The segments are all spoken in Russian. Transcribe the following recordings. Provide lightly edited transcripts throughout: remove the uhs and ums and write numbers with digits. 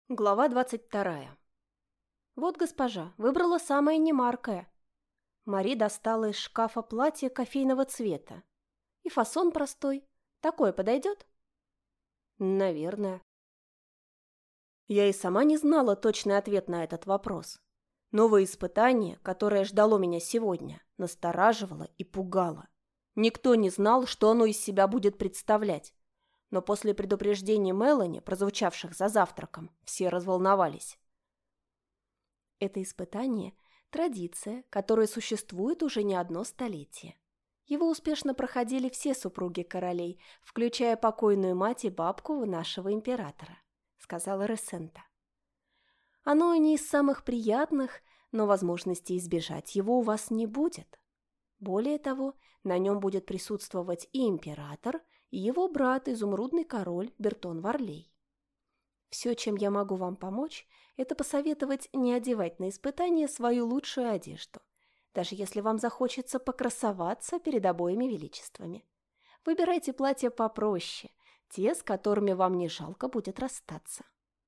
Глава 22. Вот госпожа, выбрала самое немаркое. Мари достала из шкафа платье кофейного цвета. И фасон простой. Такое подойдет? Наверное. Я и сама не знала точный ответ на этот вопрос. Новое испытание, которое ждало меня сегодня, настораживало и пугало. Никто не знал, что оно из себя будет представлять. Но после предупреждений Мелани, прозвучавших за завтраком, все разволновались. Это испытание – традиция, которая существует уже не одно столетие. Его успешно проходили все супруги королей, включая покойную мать и бабку нашего императора, сказала Ресента. Оно не из самых приятных, но возможности избежать его у вас не будет. Более того, на нем будет присутствовать и император, и его брат, изумрудный король Бертон Варлей. Все, чем я могу вам помочь, это посоветовать не одевать на испытание свою лучшую одежду, даже если вам захочется покрасоваться перед обоими величествами. Выбирайте платья попроще, те, с которыми вам не жалко будет расстаться.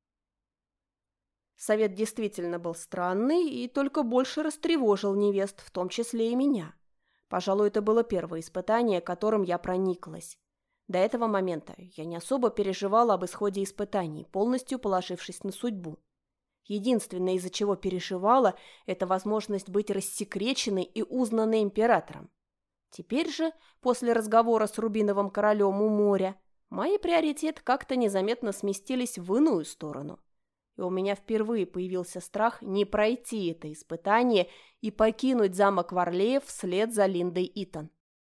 Совет действительно был странный и только больше растревожил невест, в том числе и меня. Пожалуй, это было первое испытание, которым я прониклась. До этого момента я не особо переживала об исходе испытаний, полностью положившись на судьбу. Единственное, из-за чего переживала, это возможность быть рассекреченной и узнанной императором. Теперь же, после разговора с Рубиновым королем у моря, мои приоритеты как-то незаметно сместились в иную сторону. И у меня впервые появился страх не пройти это испытание и покинуть замок Варлеев вслед за Линдой Итан.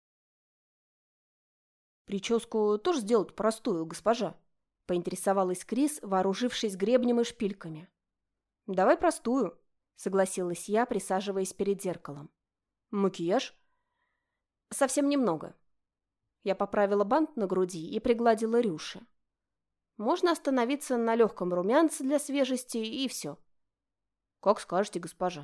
«Прическу тоже сделать простую, госпожа?» – поинтересовалась Крис, вооружившись гребнем и шпильками. «Давай простую», – согласилась я, присаживаясь перед зеркалом. «Макияж?» «Совсем немного». Я поправила бант на груди и пригладила рюши. Можно остановиться на легком румянце для свежести, и все. Как скажете, госпожа.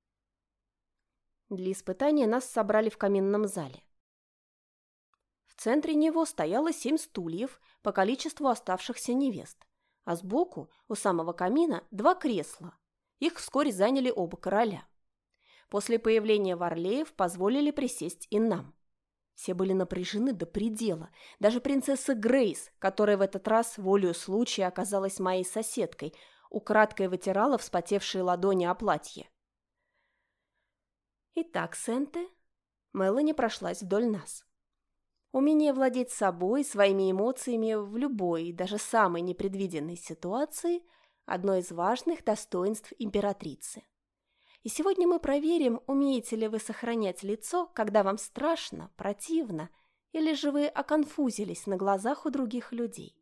Для испытания нас собрали в каминном зале. В центре него стояло 7 стульев по количеству оставшихся невест, а сбоку, у самого камина, 2 кресла. Их вскоре заняли оба короля. После появления Варлеев позволили присесть и нам. Все были напряжены до предела. Даже принцесса Грейс, которая в этот раз волею случая оказалась моей соседкой, украдкой вытирала вспотевшие ладони о платье. «Итак, Сенте», Мелани прошлась вдоль нас. Умение владеть собой, своими эмоциями в любой, даже самой непредвиденной ситуации – одно из важных достоинств императрицы. И сегодня мы проверим, умеете ли вы сохранять лицо, когда вам страшно, противно, или же вы оконфузились на глазах у других людей.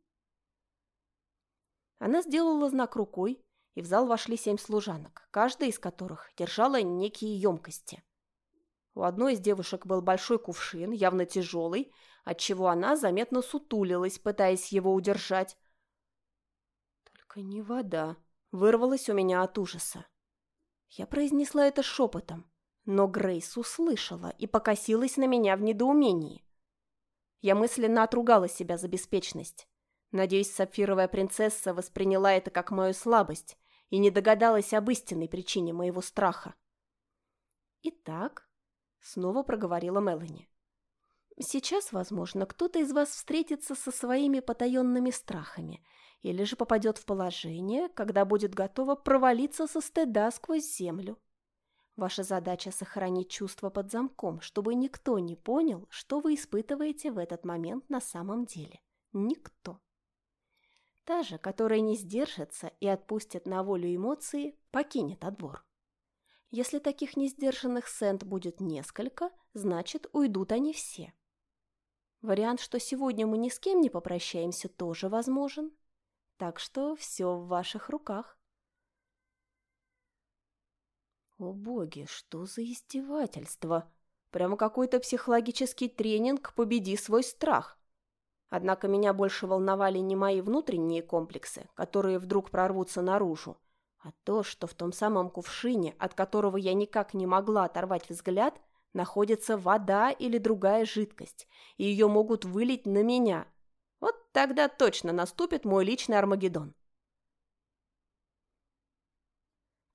Она сделала знак рукой, и в зал вошли 7 служанок, каждая из которых держала некие емкости. У одной из девушек был большой кувшин, явно тяжелый, отчего она заметно сутулилась, пытаясь его удержать. «Только не вода», — вырвалась у меня от ужаса. Я произнесла это шепотом, но Грейс услышала и покосилась на меня в недоумении. Я мысленно отругала себя за беспечность. Надеюсь, сапфировая принцесса восприняла это как мою слабость и не догадалась об истинной причине моего страха. «Итак», — снова проговорила Мелани, — «сейчас, возможно, кто-то из вас встретится со своими потаенными страхами или же попадет в положение, когда будет готова провалиться со стыда сквозь землю. Ваша задача — сохранить чувство под замком, чтобы никто не понял, что вы испытываете в этот момент на самом деле. Никто. Та же, которая не сдержится и отпустит на волю эмоции, покинет отбор. Если таких несдержанных Сент будет несколько, значит, уйдут они все. Вариант, что сегодня мы ни с кем не попрощаемся, тоже возможен. Так что все в ваших руках». О боги, что за издевательство! Прямо какой-то психологический тренинг «Победи свой страх». Однако меня больше волновали не мои внутренние комплексы, которые вдруг прорвутся наружу, а то, что в том самом кувшине, от которого я никак не могла оторвать взгляд, находится вода или другая жидкость, и ее могут вылить на меня. Вот тогда точно наступит мой личный Армагеддон.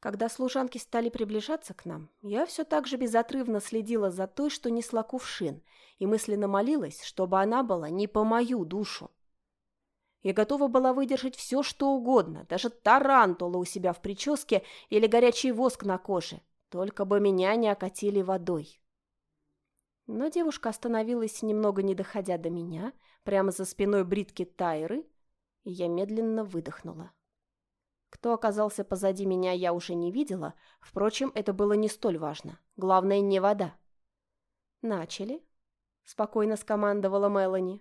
Когда служанки стали приближаться к нам, я все так же безотрывно следила за той, что несла кувшин, и мысленно молилась, чтобы она была не по мою душу. Я готова была выдержать все, что угодно, даже тарантула у себя в прическе или горячий воск на коже, только бы меня не окатили водой. Но девушка остановилась, немного не доходя до меня, прямо за спиной бритки Тайры, и я медленно выдохнула. Кто оказался позади меня, я уже не видела, впрочем, это было не столь важно. Главное, не вода. «Начали», — спокойно скомандовала Мелани.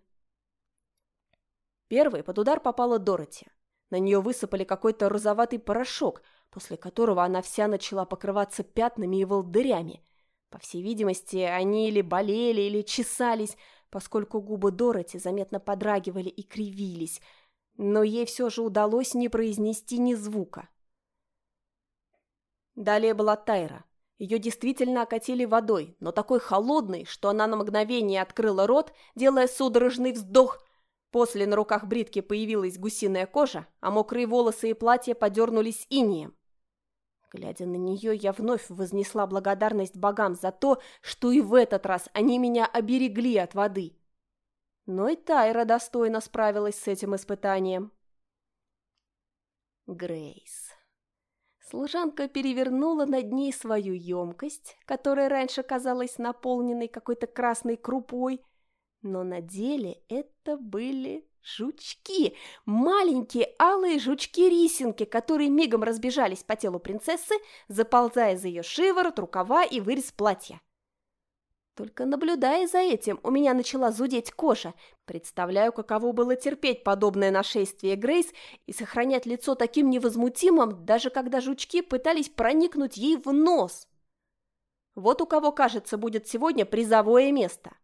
Первой под удар попала Дороти. На нее высыпали какой-то розоватый порошок, после которого она вся начала покрываться пятнами и волдырями. По всей видимости, они или болели, или чесались, поскольку губы Дороти заметно подрагивали и кривились, но ей все же удалось не произнести ни звука. Далее была Тайра. Ее действительно окатили водой, но такой холодной, что она на мгновение открыла рот, делая судорожный вздох. После на руках бритки появилась гусиная кожа, а мокрые волосы и платья подернулись инеем. Глядя на нее, я вновь вознесла благодарность богам за то, что и в этот раз они меня оберегли от воды. Но и Тайра достойно справилась с этим испытанием. Грейс. Служанка перевернула над ней свою емкость, которая раньше казалась наполненной какой-то красной крупой, но на деле это были жучки, маленькие алые жучки-рисинки, которые мигом разбежались по телу принцессы, заползая за ее шиворот, рукава и вырез платья. Только наблюдая за этим, у меня начала зудеть кожа. Представляю, каково было терпеть подобное нашествие Грейс и сохранять лицо таким невозмутимым, даже когда жучки пытались проникнуть ей в нос. Вот у кого, кажется, будет сегодня призовое место.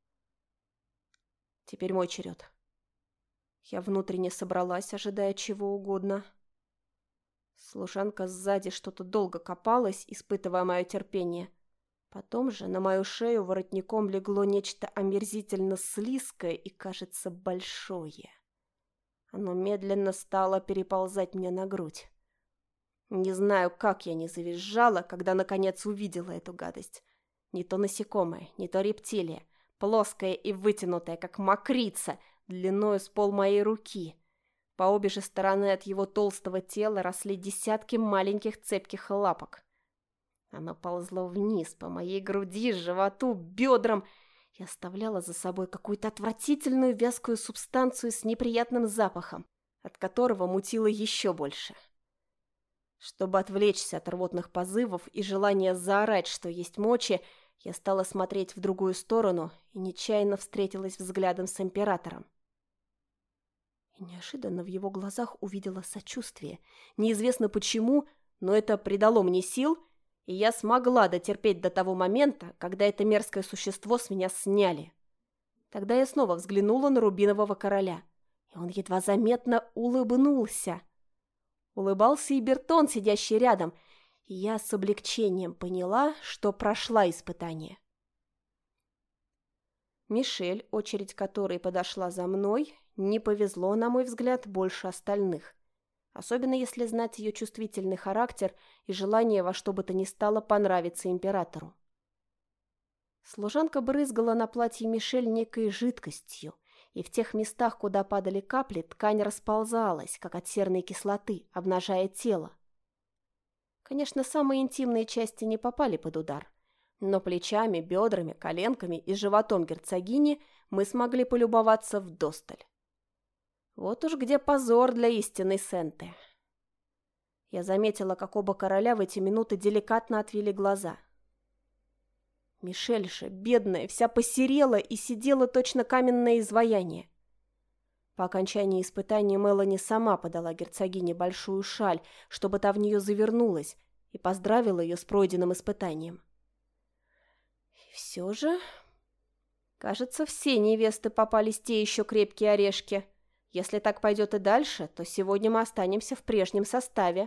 Теперь мой черед. Я внутренне собралась, ожидая чего угодно. Служанка сзади что-то долго копалась, испытывая мое терпение. Потом же на мою шею воротником легло нечто омерзительно слизкое и, кажется, большое. Оно медленно стало переползать мне на грудь. Не знаю, как я не завизжала, когда наконец увидела эту гадость. Не то насекомое, не то рептилия, плоская и вытянутая, как мокрица, длиною с пол моей руки. По обе же стороны от его толстого тела росли десятки маленьких цепких лапок. Оно ползло вниз по моей груди, животу, бедрам и оставляло за собой какую-то отвратительную вязкую субстанцию с неприятным запахом, от которого мутило еще больше. Чтобы отвлечься от рвотных позывов и желания заорать, что есть мочи, я стала смотреть в другую сторону и нечаянно встретилась взглядом с императором. И неожиданно в его глазах увидела сочувствие. Неизвестно почему, но это придало мне сил, и я смогла дотерпеть до того момента, когда это мерзкое существо с меня сняли. Тогда я снова взглянула на Рубинового короля, и он едва заметно улыбнулся. Улыбался и Бертон, сидящий рядом, и я с облегчением поняла, что прошла испытание. Мишель, очередь которой подошла за мной, не повезло, на мой взгляд, больше остальных. Особенно если знать ее чувствительный характер и желание во что бы то ни стало понравиться императору. Служанка брызгала на платье Мишель некой жидкостью, и в тех местах, куда падали капли, ткань расползалась, как от серной кислоты, обнажая тело. Конечно, самые интимные части не попали под удар, но плечами, бедрами, коленками и животом герцогини мы смогли полюбоваться вдосталь. Вот уж где позор для истинной Сенты. Я заметила, как оба короля в эти минуты деликатно отвели глаза. Мишель же, бедная, вся посерела и сидела точно каменное изваяние. По окончании испытания Мелани сама подала герцогине большую шаль, чтобы та в нее завернулась, и поздравила ее с пройденным испытанием. И все же, кажется, все невесты попались те еще крепкие орешки. Если так пойдет и дальше, то сегодня мы останемся в прежнем составе.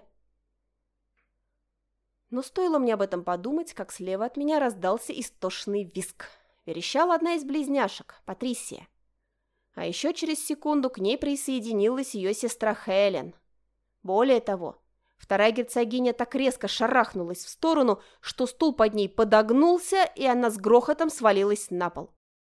Но стоило мне об этом подумать, как слева от меня раздался истошный визг. Верещала одна из близняшек, Патрисия. А еще через секунду к ней присоединилась ее сестра Хелен. Более того, в Вторая герцогиня так резко шарахнулась в сторону, что стул под ней подогнулся, и она с грохотом свалилась на пол.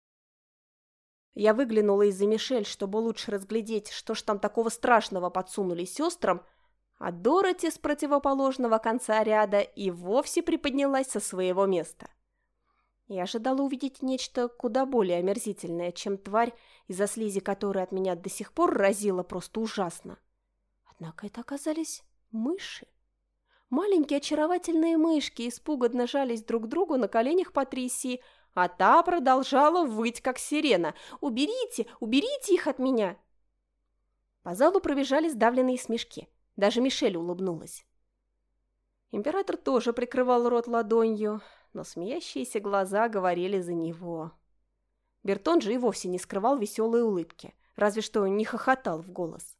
Я выглянула из-за Мишель, чтобы лучше разглядеть, что ж там такого страшного подсунули сестрам, а Дороти с противоположного конца ряда и вовсе приподнялась со своего места. Я ожидала увидеть нечто куда более омерзительное, чем тварь, из-за слизи которой от меня до сих пор разило просто ужасно. Однако это оказались мыши. Маленькие очаровательные мышки испуганно жались друг к другу на коленях Патрисии, а та продолжала выть, как сирена. «Уберите! Уберите их от меня!» По залу пробежали сдавленные смешки. Даже Мишель улыбнулась. Император тоже прикрывал рот ладонью, но смеящиеся глаза говорили за него. Бертон же и вовсе не скрывал веселой улыбки, разве что не хохотал в голос.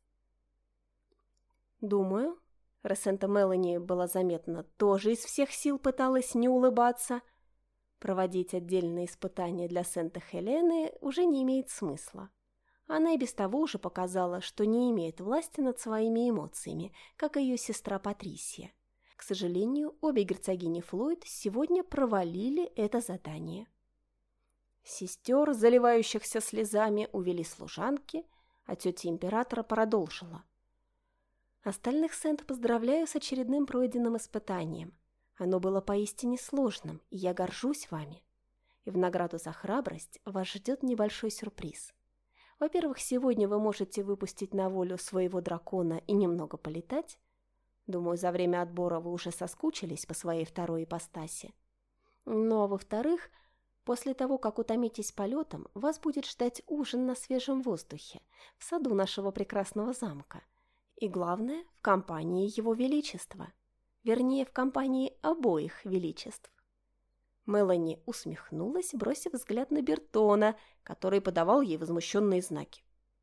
Думаю, Ресента Мелани была заметна, тоже из всех сил пыталась не улыбаться. Проводить отдельные испытания для Сент-Хелены уже не имеет смысла. Она и без того уже показала, что не имеет власти над своими эмоциями, как и ее сестра Патрисия. К сожалению, обе герцогини Флойд сегодня провалили это задание. Сестер, заливающихся слезами, увели служанки, а тетя императора продолжила. Остальных Сент поздравляю с очередным пройденным испытанием. Оно было поистине сложным, и я горжусь вами. И в награду за храбрость вас ждет небольшой сюрприз. Во-первых, сегодня вы можете выпустить на волю своего дракона и немного полетать. Думаю, за время отбора вы уже соскучились по своей второй ипостаси. Ну а во-вторых, после того, как утомитесь полетом, вас будет ждать ужин на свежем воздухе в саду нашего прекрасного замка. И главное, в компании Его Величества. Вернее, в компании обоих величеств. Мелани усмехнулась, бросив взгляд на Бертона, который подавал ей возмущенные знаки.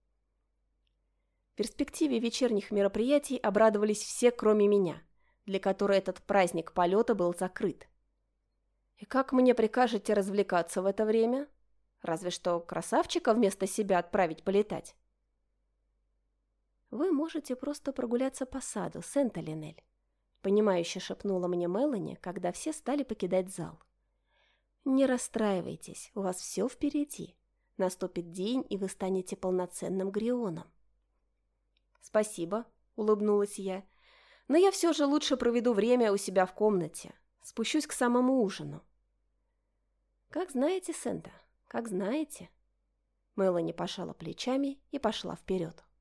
В перспективе вечерних мероприятий обрадовались все, кроме меня, для которой этот праздник полета был закрыт. И как мне прикажете развлекаться в это время? Разве что красавчика вместо себя отправить полетать. Вы можете просто прогуляться по саду, Сент-Линель, понимающе шепнула мне Мелани, когда все стали покидать зал. Не расстраивайтесь, у вас все впереди. Наступит день, и вы станете полноценным Грионом. Спасибо, улыбнулась я, но я все же лучше проведу время у себя в комнате. Спущусь к самому ужину. Как знаете, Сента, как знаете. Мелани пожала плечами и пошла вперед.